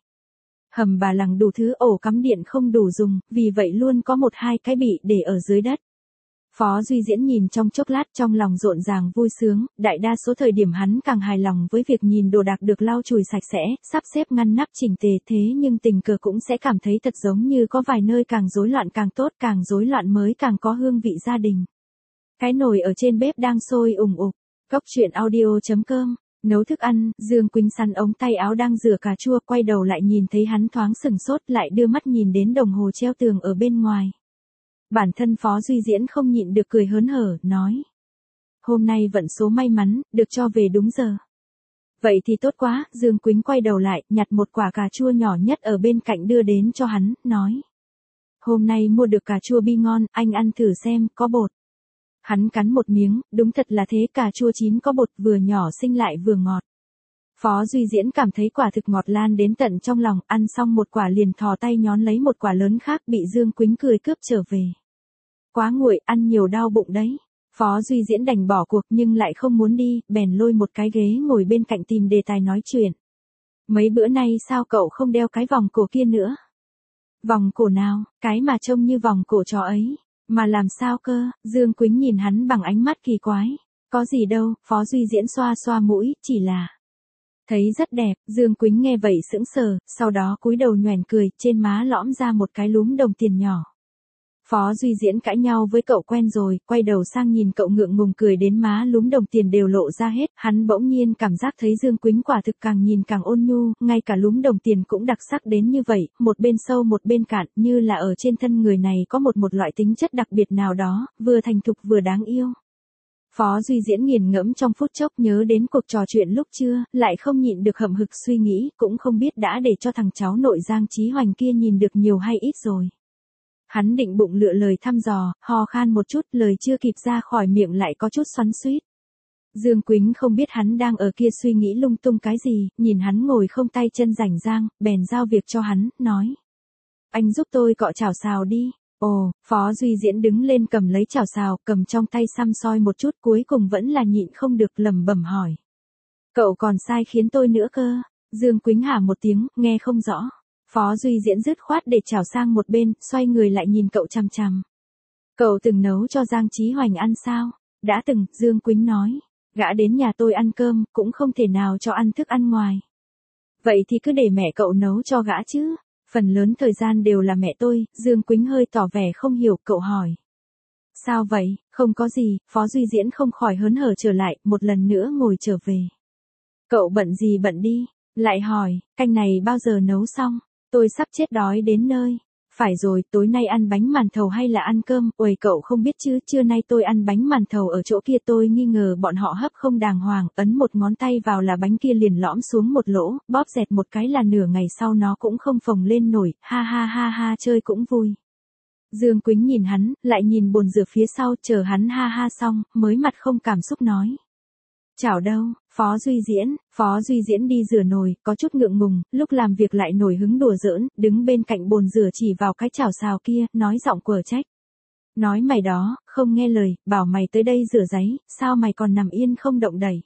Hầm bà lằng đủ thứ, ổ cắm điện không đủ dùng, vì vậy luôn có 1-2 cái bị để ở dưới đất. Phó Duy Diễn nhìn trong chốc lát trong lòng rộn ràng vui sướng, đại đa số thời điểm hắn càng hài lòng với việc nhìn đồ đạc được lau chùi sạch sẽ, sắp xếp ngăn nắp chỉnh tề, thế nhưng tình cờ cũng sẽ cảm thấy thật giống như có vài nơi càng rối loạn càng tốt, càng rối loạn mới càng có hương vị gia đình. Cái nồi ở trên bếp đang sôi ùng ục. Cốc truyện audio.com. Nấu thức ăn, Dương Quýnh sắn ống tay áo đang rửa cà chua, quay đầu lại nhìn thấy hắn thoáng sừng sốt, lại đưa mắt nhìn đến đồng hồ treo tường ở bên ngoài. Bản thân Phó Duy Diễn không nhịn được cười hớn hở, nói. Hôm nay vận số may mắn, được cho về đúng giờ. Vậy thì tốt quá, Dương Quýnh quay đầu lại, nhặt một quả cà chua nhỏ nhất ở bên cạnh đưa đến cho hắn, nói. Hôm nay mua được cà chua bi ngon, anh ăn thử xem, có bột. Hắn cắn một miếng, đúng thật là thế, cà chua chín có bột, vừa nhỏ xinh lại vừa ngọt. Phó Duy Diễn cảm thấy quả thực ngọt lan đến tận trong lòng, ăn xong một quả liền thò tay nhón lấy một quả lớn khác, bị Dương Quýnh cười cướp trở về. Quá nguội, ăn nhiều đau bụng đấy. Phó Duy Diễn đành bỏ cuộc nhưng lại không muốn đi, bèn lôi một cái ghế ngồi bên cạnh tìm đề tài nói chuyện. Mấy bữa nay sao cậu không đeo cái vòng cổ kia nữa? Vòng cổ nào, cái mà trông như vòng cổ chó ấy. Mà làm sao cơ? Dương Quýnh nhìn hắn bằng ánh mắt kỳ quái. Có gì đâu, Phó Duy Diễn xoa xoa mũi, chỉ là thấy rất đẹp. Dương Quýnh nghe vậy sững sờ, sau đó cúi đầu nhoẻn cười, trên má lõm ra một cái lúm đồng tiền nhỏ. Phó Duy Diễn cãi nhau với cậu quen rồi, quay đầu sang nhìn cậu ngượng ngùng cười đến má lúm đồng tiền đều lộ ra hết, hắn bỗng nhiên cảm giác thấy Dương Quýnh quả thực càng nhìn càng ôn nhu, ngay cả lúm đồng tiền cũng đặc sắc đến như vậy, một bên sâu một bên cạn, như là ở trên thân người này có một loại tính chất đặc biệt nào đó, vừa thành thục vừa đáng yêu. Phó Duy Diễn nghiền ngẫm trong phút chốc, nhớ đến cuộc trò chuyện lúc trưa, lại không nhịn được hậm hực suy nghĩ, cũng không biết đã để cho thằng cháu nội Giang Chí Hoành kia nhìn được nhiều hay ít rồi. Hắn định bụng lựa lời thăm dò, ho khan một chút, lời chưa kịp ra khỏi miệng lại có chút xoắn xuýt. Dương Quýnh không biết hắn đang ở kia suy nghĩ lung tung cái gì, nhìn hắn ngồi không tay chân rảnh rang, bèn giao việc cho hắn, nói. Anh giúp tôi cọ chảo xào đi. Ồ, Phó Duy Diễn đứng lên cầm lấy chảo xào, cầm trong tay xăm soi một chút, cuối cùng vẫn là nhịn không được lẩm bẩm hỏi. Cậu còn sai khiến tôi nữa cơ. Dương Quýnh hả một tiếng, nghe không rõ. Phó Duy Diễn dứt khoát để chảo sang một bên, xoay người lại nhìn cậu chằm chằm. Cậu từng nấu cho Giang Chí Hoành ăn sao? Đã từng, Dương Quýnh nói. Gã đến nhà tôi ăn cơm, cũng không thể nào cho ăn thức ăn ngoài. Vậy thì cứ để mẹ cậu nấu cho gã chứ. Phần lớn thời gian đều là mẹ tôi, Dương Quýnh hơi tỏ vẻ không hiểu, cậu hỏi. Sao vậy, không có gì, Phó Duy Diễn không khỏi hớn hở trở lại, một lần nữa ngồi trở về. Cậu bận gì bận đi, lại hỏi, canh này bao giờ nấu xong? Tôi sắp chết đói đến nơi. Phải rồi, tối nay ăn bánh màn thầu hay là ăn cơm? Uầy, cậu không biết chứ, trưa nay tôi ăn bánh màn thầu ở chỗ kia, tôi nghi ngờ bọn họ hấp không đàng hoàng, ấn một ngón tay vào là bánh kia liền lõm xuống một lỗ, bóp dẹt một cái là nửa ngày sau nó cũng không phồng lên nổi, ha ha ha ha, chơi cũng vui. Dương Quýnh nhìn hắn, lại nhìn bồn rửa phía sau, chờ hắn ha ha xong, mới mặt không cảm xúc nói. Chảo đâu, Phó Duy Diễn đi rửa nồi, có chút ngượng ngùng, lúc làm việc lại nổi hứng đùa giỡn, đứng bên cạnh bồn rửa chỉ vào cái chảo xào kia, nói giọng quở trách. Nói mày đó, không nghe lời, bảo mày tới đây rửa giấy, sao mày còn nằm yên không động đậy?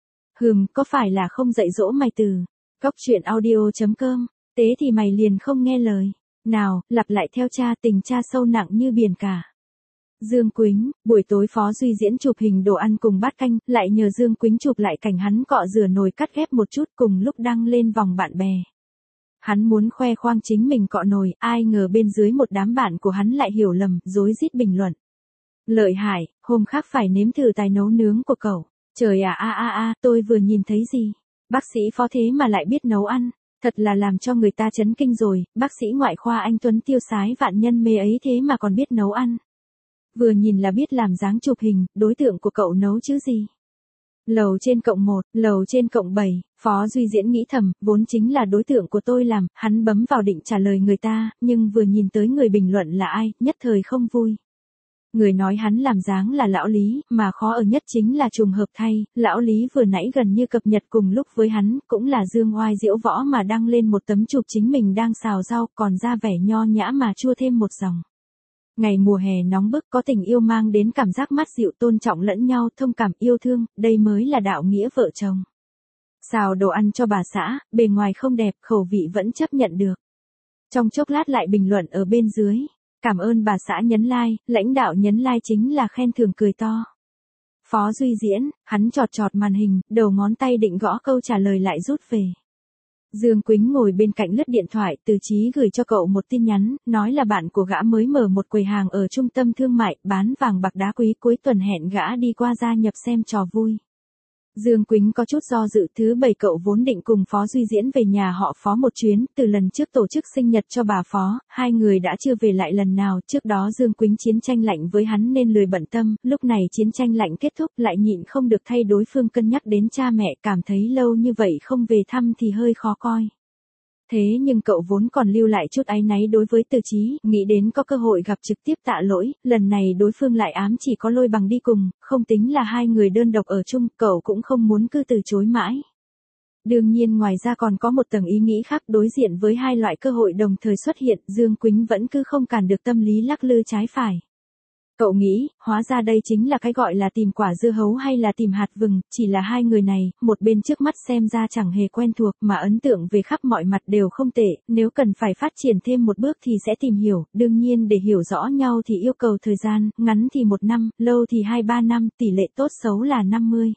Có phải là không dạy dỗ mày từ? Cốc truyện audio.com, tế thì mày liền không nghe lời. Nào, lặp lại theo cha, tình cha sâu nặng như biển cả. Dương Quýnh, buổi tối Phó Duy Diễn chụp hình đồ ăn cùng bát canh, lại nhờ Dương Quýnh chụp lại cảnh hắn cọ rửa nồi cắt ghép một chút, cùng lúc đăng lên vòng bạn bè. Hắn muốn khoe khoang chính mình cọ nồi, ai ngờ bên dưới một đám bạn của hắn lại hiểu lầm, rối rít bình luận. Lợi hại, hôm khác phải nếm thử tài nấu nướng của cậu. Trời à tôi vừa nhìn thấy gì? Bác sĩ Phó thế mà lại biết nấu ăn. Thật là làm cho người ta chấn kinh rồi, bác sĩ ngoại khoa anh Tuấn tiêu sái vạn nhân mê ấy thế mà còn biết nấu ăn. Vừa nhìn là biết làm dáng chụp hình, đối tượng của cậu nấu chứ gì. Lầu trên cộng 1, lầu trên cộng 7, Phó Duy Diễn nghĩ thầm, vốn chính là đối tượng của tôi làm, hắn bấm vào định trả lời người ta, nhưng vừa nhìn tới người bình luận là ai, nhất thời không vui. Người nói hắn làm dáng là lão Lý, mà khó ở nhất chính là trùng hợp thay, lão Lý vừa nãy gần như cập nhật cùng lúc với hắn, cũng là Dương Oai Diễu Võ mà đăng lên một tấm chụp chính mình đang xào rau, còn ra vẻ nho nhã mà chua thêm một dòng. Ngày mùa hè nóng bức có tình yêu mang đến cảm giác mát dịu, tôn trọng lẫn nhau, thông cảm yêu thương, đây mới là đạo nghĩa vợ chồng. Xào đồ ăn cho bà xã, bề ngoài không đẹp, khẩu vị vẫn chấp nhận được. Trong chốc lát lại bình luận ở bên dưới. Cảm ơn bà xã nhấn like, lãnh đạo nhấn like chính là khen thưởng cười to. Phó Duy Diễn, hắn chọt chọt màn hình, đầu ngón tay định gõ câu trả lời lại rút về. Dương Quýnh ngồi bên cạnh lướt điện thoại, Từ Chí gửi cho cậu một tin nhắn, nói là bạn của gã mới mở một quầy hàng ở trung tâm thương mại, bán vàng bạc đá quý, cuối tuần hẹn gã đi qua gia nhập xem trò vui. Dương Quýnh có chút do dự, thứ bảy cậu vốn định cùng Phó Duy Diễn về nhà họ Phó một chuyến, từ lần trước tổ chức sinh nhật cho bà Phó, hai người đã chưa về lại lần nào, trước đó Dương Quýnh chiến tranh lạnh với hắn nên lười bận tâm, lúc này chiến tranh lạnh kết thúc lại nhịn không được thay đối phương cân nhắc đến cha mẹ, cảm thấy lâu như vậy không về thăm thì hơi khó coi. Thế nhưng cậu vốn còn lưu lại chút áy náy đối với Từ Chí, nghĩ đến có cơ hội gặp trực tiếp tạ lỗi, lần này đối phương lại ám chỉ có Lôi Bằng đi cùng, không tính là hai người đơn độc ở chung, cậu cũng không muốn cứ từ chối mãi. Đương nhiên ngoài ra còn có một tầng ý nghĩ khác, đối diện với hai loại cơ hội đồng thời xuất hiện, Dương Quýnh vẫn cứ không cản được tâm lý lắc lư trái phải. Cậu nghĩ, hóa ra đây chính là cái gọi là tìm quả dưa hấu hay là tìm hạt vừng, chỉ là hai người này, một bên trước mắt xem ra chẳng hề quen thuộc mà ấn tượng về khắp mọi mặt đều không tệ, nếu cần phải phát triển thêm một bước thì sẽ tìm hiểu, đương nhiên để hiểu rõ nhau thì yêu cầu thời gian, ngắn thì 1 năm, lâu thì 2-3 năm, tỷ lệ tốt xấu là 50.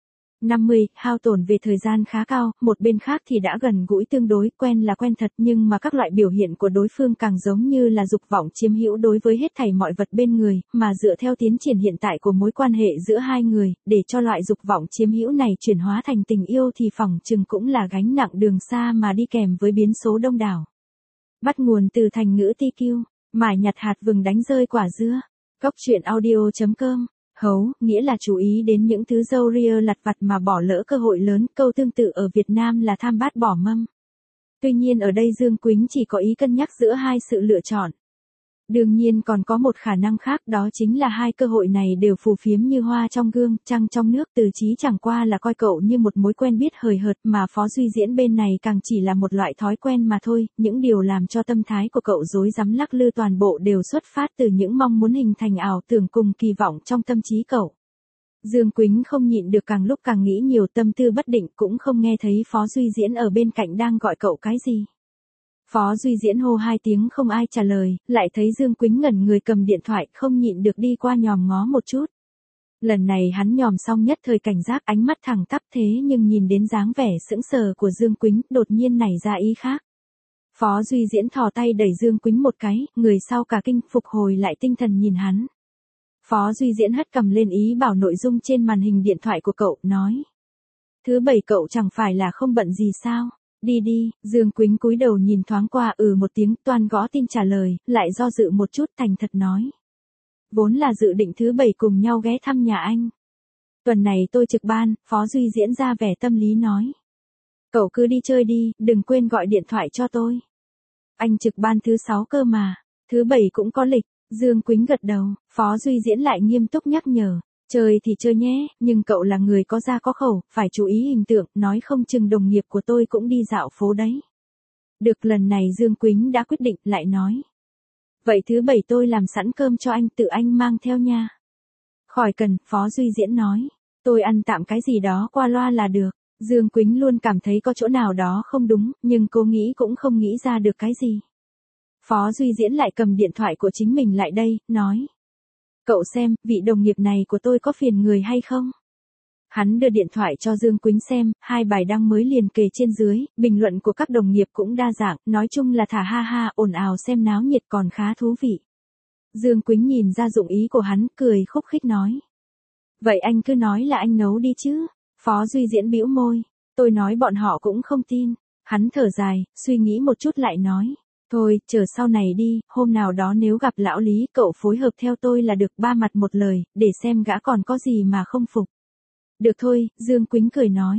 Hao tổn về thời gian khá cao, một bên khác thì đã gần gũi tương đối, quen là quen thật nhưng mà các loại biểu hiện của đối phương càng giống như là dục vọng chiếm hữu đối với hết thảy mọi vật bên người, mà dựa theo tiến triển hiện tại của mối quan hệ giữa hai người, để cho loại dục vọng chiếm hữu này chuyển hóa thành tình yêu thì phỏng chừng cũng là gánh nặng đường xa mà đi kèm với biến số đông đảo. Bắt nguồn từ thành ngữ TQ, mải nhặt hạt vừng đánh rơi quả dưa. Góc truyện audio.com. Hấu, nghĩa là chú ý đến những thứ râu ria lặt vặt mà bỏ lỡ cơ hội lớn, câu tương tự ở Việt Nam là tham bát bỏ mâm. Tuy nhiên ở đây Dương Quýnh chỉ có ý cân nhắc giữa hai sự lựa chọn. Đương nhiên còn có một khả năng khác, đó chính là hai cơ hội này đều phù phiếm như hoa trong gương, trăng trong nước. Từ Chí chẳng qua là coi cậu như một mối quen biết hời hợt, mà Phó Duy Diễn bên này càng chỉ là một loại thói quen mà thôi, những điều làm cho tâm thái của cậu rối rắm lắc lư toàn bộ đều xuất phát từ những mong muốn hình thành ảo tưởng cùng kỳ vọng trong tâm trí cậu. Dương Quýnh không nhịn được càng lúc càng nghĩ nhiều, tâm tư bất định, cũng không nghe thấy Phó Duy Diễn ở bên cạnh đang gọi cậu cái gì. Phó Duy Diễn hô 2 tiếng không ai trả lời, lại thấy Dương Quýnh ngẩn người cầm điện thoại, không nhịn được đi qua nhòm ngó một chút. Lần này hắn nhòm xong nhất thời cảnh giác, ánh mắt thẳng tắp, thế nhưng nhìn đến dáng vẻ sững sờ của Dương Quýnh, đột nhiên nảy ra ý khác. Phó Duy Diễn thò tay đẩy Dương Quýnh một cái, người sau cả kinh, phục hồi lại tinh thần nhìn hắn. Phó Duy Diễn hất cầm lên ý bảo nội dung trên màn hình điện thoại của cậu, nói. Thứ bảy cậu chẳng phải là không bận gì sao? Đi đi, Dương Quýnh cúi đầu nhìn thoáng qua một tiếng, toan gõ tin trả lời, lại do dự một chút, thành thật nói. Vốn là dự định thứ bảy cùng nhau ghé thăm nhà anh. Tuần này tôi trực ban, Phó Duy Diễn ra vẻ tâm lý nói. Cậu cứ đi chơi đi, đừng quên gọi điện thoại cho tôi. Anh trực ban thứ 6 cơ mà, thứ bảy cũng có lịch. Dương Quýnh gật đầu, Phó Duy Diễn lại nghiêm túc nhắc nhở. Chơi thì chơi nhé, nhưng cậu là người có da có khẩu, phải chú ý hình tượng, nói không chừng đồng nghiệp của tôi cũng đi dạo phố đấy. Được, lần này Dương Quýnh đã quyết định, lại nói. Vậy thứ bảy tôi làm sẵn cơm cho anh, tự anh mang theo nha. Khỏi cần, Phó Duy Diễn nói. Tôi ăn tạm cái gì đó qua loa là được. Dương Quýnh luôn cảm thấy có chỗ nào đó không đúng, nhưng cô nghĩ cũng không nghĩ ra được cái gì. Phó Duy Diễn lại cầm điện thoại của chính mình lại đây, nói. Cậu xem, vị đồng nghiệp này của tôi có phiền người hay không? Hắn đưa điện thoại cho Dương Quýnh xem, 2 bài đăng mới liền kề trên dưới, bình luận của các đồng nghiệp cũng đa dạng, nói chung là thả ha ha, ồn ào xem náo nhiệt còn khá thú vị. Dương Quýnh nhìn ra dụng ý của hắn, cười khúc khích nói. Vậy anh cứ nói là anh nấu đi chứ. Phó Duy Diễn bĩu môi, tôi nói bọn họ cũng không tin. Hắn thở dài, suy nghĩ một chút lại nói. Thôi, chờ sau này đi, hôm nào đó nếu gặp lão Lý, cậu phối hợp theo tôi là được, 3 mặt một lời, để xem gã còn có gì mà không phục. Được thôi, Dương Quýnh cười nói.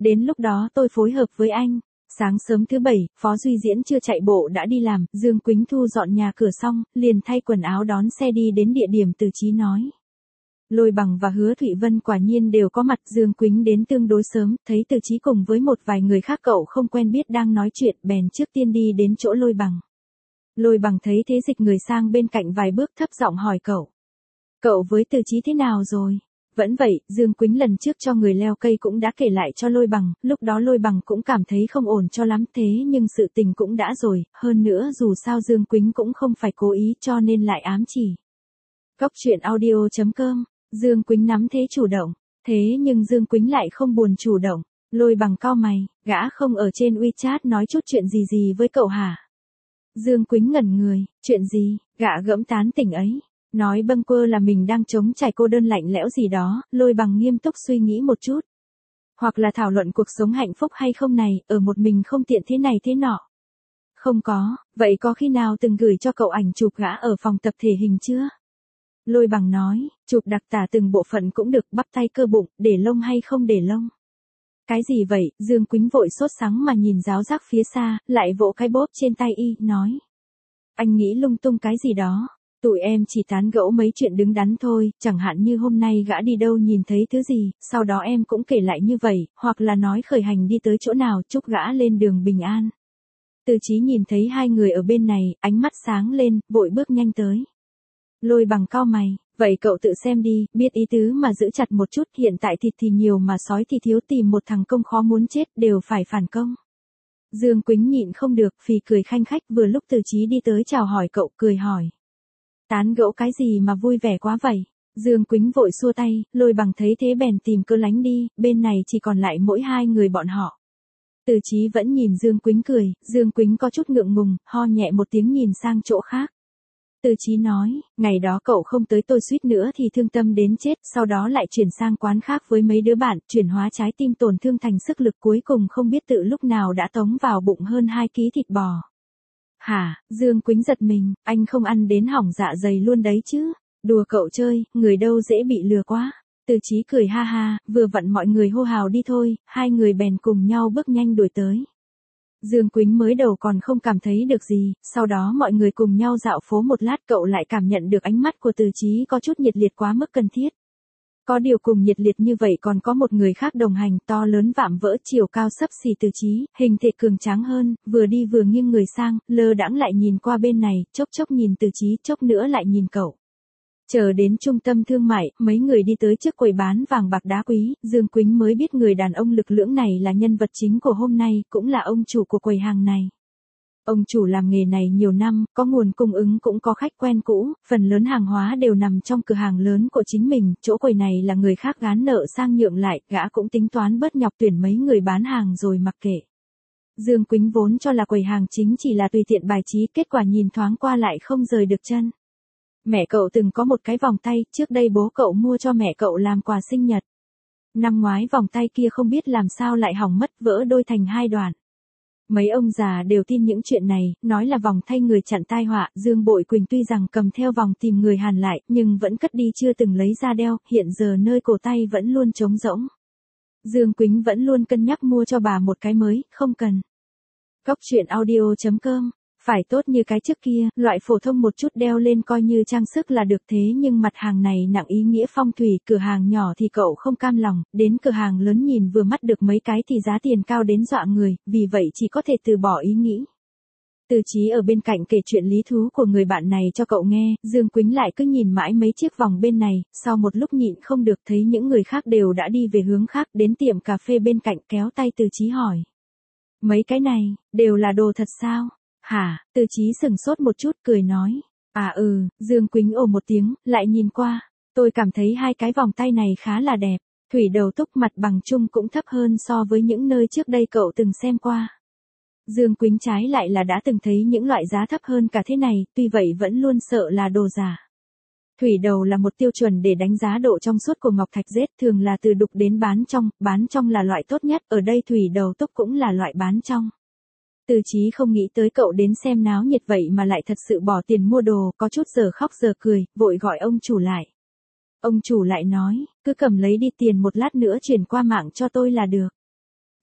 đến lúc đó tôi phối hợp với anh. Sáng sớm thứ bảy, Phó Duy Diễn chưa chạy bộ đã đi làm, Dương Quýnh thu dọn nhà cửa xong, liền thay quần áo đón xe đi đến địa điểm Từ Chí nói. Lôi Bằng và Hứa Thụy Vân quả nhiên đều có mặt, Dương Quýnh đến tương đối sớm, thấy Từ Chí cùng với một vài người khác cậu không quen biết đang nói chuyện, bèn trước tiên đi đến chỗ Lôi Bằng. Lôi Bằng thấy thế dịch người sang bên cạnh vài bước thấp giọng hỏi cậu. Cậu với Từ Chí thế nào rồi? Vẫn vậy, Dương Quýnh lần trước cho người leo cây cũng đã kể lại cho Lôi Bằng, lúc đó Lôi Bằng cũng cảm thấy không ổn cho lắm thế nhưng sự tình cũng đã rồi, hơn nữa dù sao Dương Quýnh cũng không phải cố ý cho nên lại ám chỉ. Cóc truyện audio.com, Dương Quýnh nắm thế chủ động, thế nhưng Dương Quýnh lại không buồn chủ động, Lôi Bằng cau mày, gã không ở trên WeChat nói chút chuyện gì với cậu hả? Dương Quýnh ngẩn người, chuyện gì, gã gẫm tán tỉnh ấy. Nói bâng quơ là mình đang chống trải cô đơn lạnh lẽo gì đó, Lôi Bằng nghiêm túc suy nghĩ một chút. Hoặc là thảo luận cuộc sống hạnh phúc hay không này, ở một mình không tiện thế này thế nọ. Không có, vậy có khi nào từng gửi cho cậu ảnh chụp gã ở phòng tập thể hình chưa? Lôi Bằng nói, chụp đặc tả từng bộ phận cũng được, bắp tay cơ bụng, để lông hay không để lông. Cái gì vậy? Dương Quýnh vội sốt sắng mà nhìn giáo giác phía xa, lại vỗ cái bóp trên tay y, nói. Anh nghĩ lung tung cái gì đó. Tụi em chỉ tán gẫu mấy chuyện đứng đắn thôi, chẳng hạn như hôm nay gã đi đâu nhìn thấy thứ gì, sau đó em cũng kể lại như vậy, hoặc là nói khởi hành đi tới chỗ nào chúc gã lên đường bình an. Từ Chí nhìn thấy hai người ở bên này, ánh mắt sáng lên, vội bước nhanh tới. Lôi Bằng cau mày, vậy cậu tự xem đi, biết ý tứ mà giữ chặt một chút, hiện tại thịt thì nhiều mà sói thì thiếu, tìm một thằng công khó muốn chết, đều phải phản công. Dương Quýnh nhịn không được, phì cười khanh khách, vừa lúc Từ Chí đi tới chào hỏi cậu, cười hỏi. Tán gẫu cái gì mà vui vẻ quá vậy? Dương Quýnh vội xua tay, Lôi Bằng thấy thế bèn tìm cơ lánh đi, bên này chỉ còn lại mỗi hai người bọn họ. Từ Chí vẫn nhìn Dương Quýnh cười, Dương Quýnh có chút ngượng ngùng, ho nhẹ một tiếng nhìn sang chỗ khác. Từ Chí nói, ngày đó cậu không tới tôi suýt nữa thì thương tâm đến chết, sau đó lại chuyển sang quán khác với mấy đứa bạn, chuyển hóa trái tim tổn thương thành sức lực, cuối cùng không biết tự lúc nào đã tống vào bụng hơn 2 ký thịt bò. Hả? Dương Quýnh giật mình, anh không ăn đến hỏng dạ dày luôn đấy chứ? Đùa cậu chơi, người đâu dễ bị lừa quá. Từ Chí cười ha ha, vừa vặn mọi người hô hào đi thôi, hai người bèn cùng nhau bước nhanh đuổi tới. Dương Quýnh mới đầu còn không cảm thấy được gì, sau đó mọi người cùng nhau dạo phố một lát cậu lại cảm nhận được ánh mắt của Từ Chí có chút nhiệt liệt quá mức cần thiết. Có điều cùng nhiệt liệt như vậy còn có một người khác đồng hành, to lớn vạm vỡ, chiều cao xấp xỉ Từ Chí, hình thể cường tráng hơn, vừa đi vừa nghiêng người sang, lơ đãng lại nhìn qua bên này, chốc chốc nhìn Từ Chí, chốc nữa lại nhìn cậu. Chờ đến trung tâm thương mại, mấy người đi tới trước quầy bán vàng bạc đá quý, Dương Quýnh mới biết người đàn ông lực lưỡng này là nhân vật chính của hôm nay, cũng là ông chủ của quầy hàng này. Ông chủ làm nghề này nhiều năm, có nguồn cung ứng cũng có khách quen cũ, phần lớn hàng hóa đều nằm trong cửa hàng lớn của chính mình, chỗ quầy này là người khác gán nợ sang nhượng lại, gã cũng tính toán bớt nhọc tuyển mấy người bán hàng rồi mặc kệ. Dương Quýnh vốn cho là quầy hàng chính chỉ là tùy tiện bài trí, kết quả nhìn thoáng qua lại không rời được chân. Mẹ cậu từng có một cái vòng tay, trước đây bố cậu mua cho mẹ cậu làm quà sinh nhật. Năm ngoái vòng tay kia không biết làm sao lại hỏng mất, vỡ đôi thành hai đoạn. Mấy ông già đều tin những chuyện này, nói là vòng thay người chặn tai họa, Dương Bội Quỳnh tuy rằng cầm theo vòng tìm người hàn lại, nhưng vẫn cất đi chưa từng lấy ra đeo, hiện giờ nơi cổ tay vẫn luôn trống rỗng. Dương Quýnh vẫn luôn cân nhắc mua cho bà một cái mới, không cần. Cóc truyện audio.com, phải tốt như cái trước kia, loại phổ thông một chút đeo lên coi như trang sức là được, thế nhưng mặt hàng này nặng ý nghĩa phong thủy, cửa hàng nhỏ thì cậu không cam lòng, đến cửa hàng lớn nhìn vừa mắt được mấy cái thì giá tiền cao đến dọa người, vì vậy chỉ có thể từ bỏ ý nghĩ. Từ Chí ở bên cạnh kể chuyện lý thú của người bạn này cho cậu nghe, Dương Quýnh lại cứ nhìn mãi mấy chiếc vòng bên này, sau một lúc nhịn không được thấy những người khác đều đã đi về hướng khác, đến tiệm cà phê bên cạnh kéo tay Từ Chí hỏi. Mấy cái này, đều là đồ thật sao? Hả? Từ Chí sừng sốt một chút cười nói. À Dương Quýnh ồ một tiếng, lại nhìn qua. Tôi cảm thấy hai cái vòng tay này khá là đẹp. Thủy đầu túc mặt bằng chung cũng thấp hơn so với những nơi trước đây cậu từng xem qua. Dương Quýnh trái lại là đã từng thấy những loại giá thấp hơn cả thế này, tuy vậy vẫn luôn sợ là đồ giả. Thủy đầu là một tiêu chuẩn để đánh giá độ trong suốt của ngọc thạch rết, thường là từ đục đến bán trong là loại tốt nhất, ở đây thủy đầu túc cũng là loại bán trong. Từ Chí không nghĩ tới cậu đến xem náo nhiệt vậy mà lại thật sự bỏ tiền mua đồ, có chút giờ khóc giờ cười, vội gọi ông chủ lại. Ông chủ lại nói, cứ cầm lấy đi, tiền một lát nữa chuyển qua mạng cho tôi là được.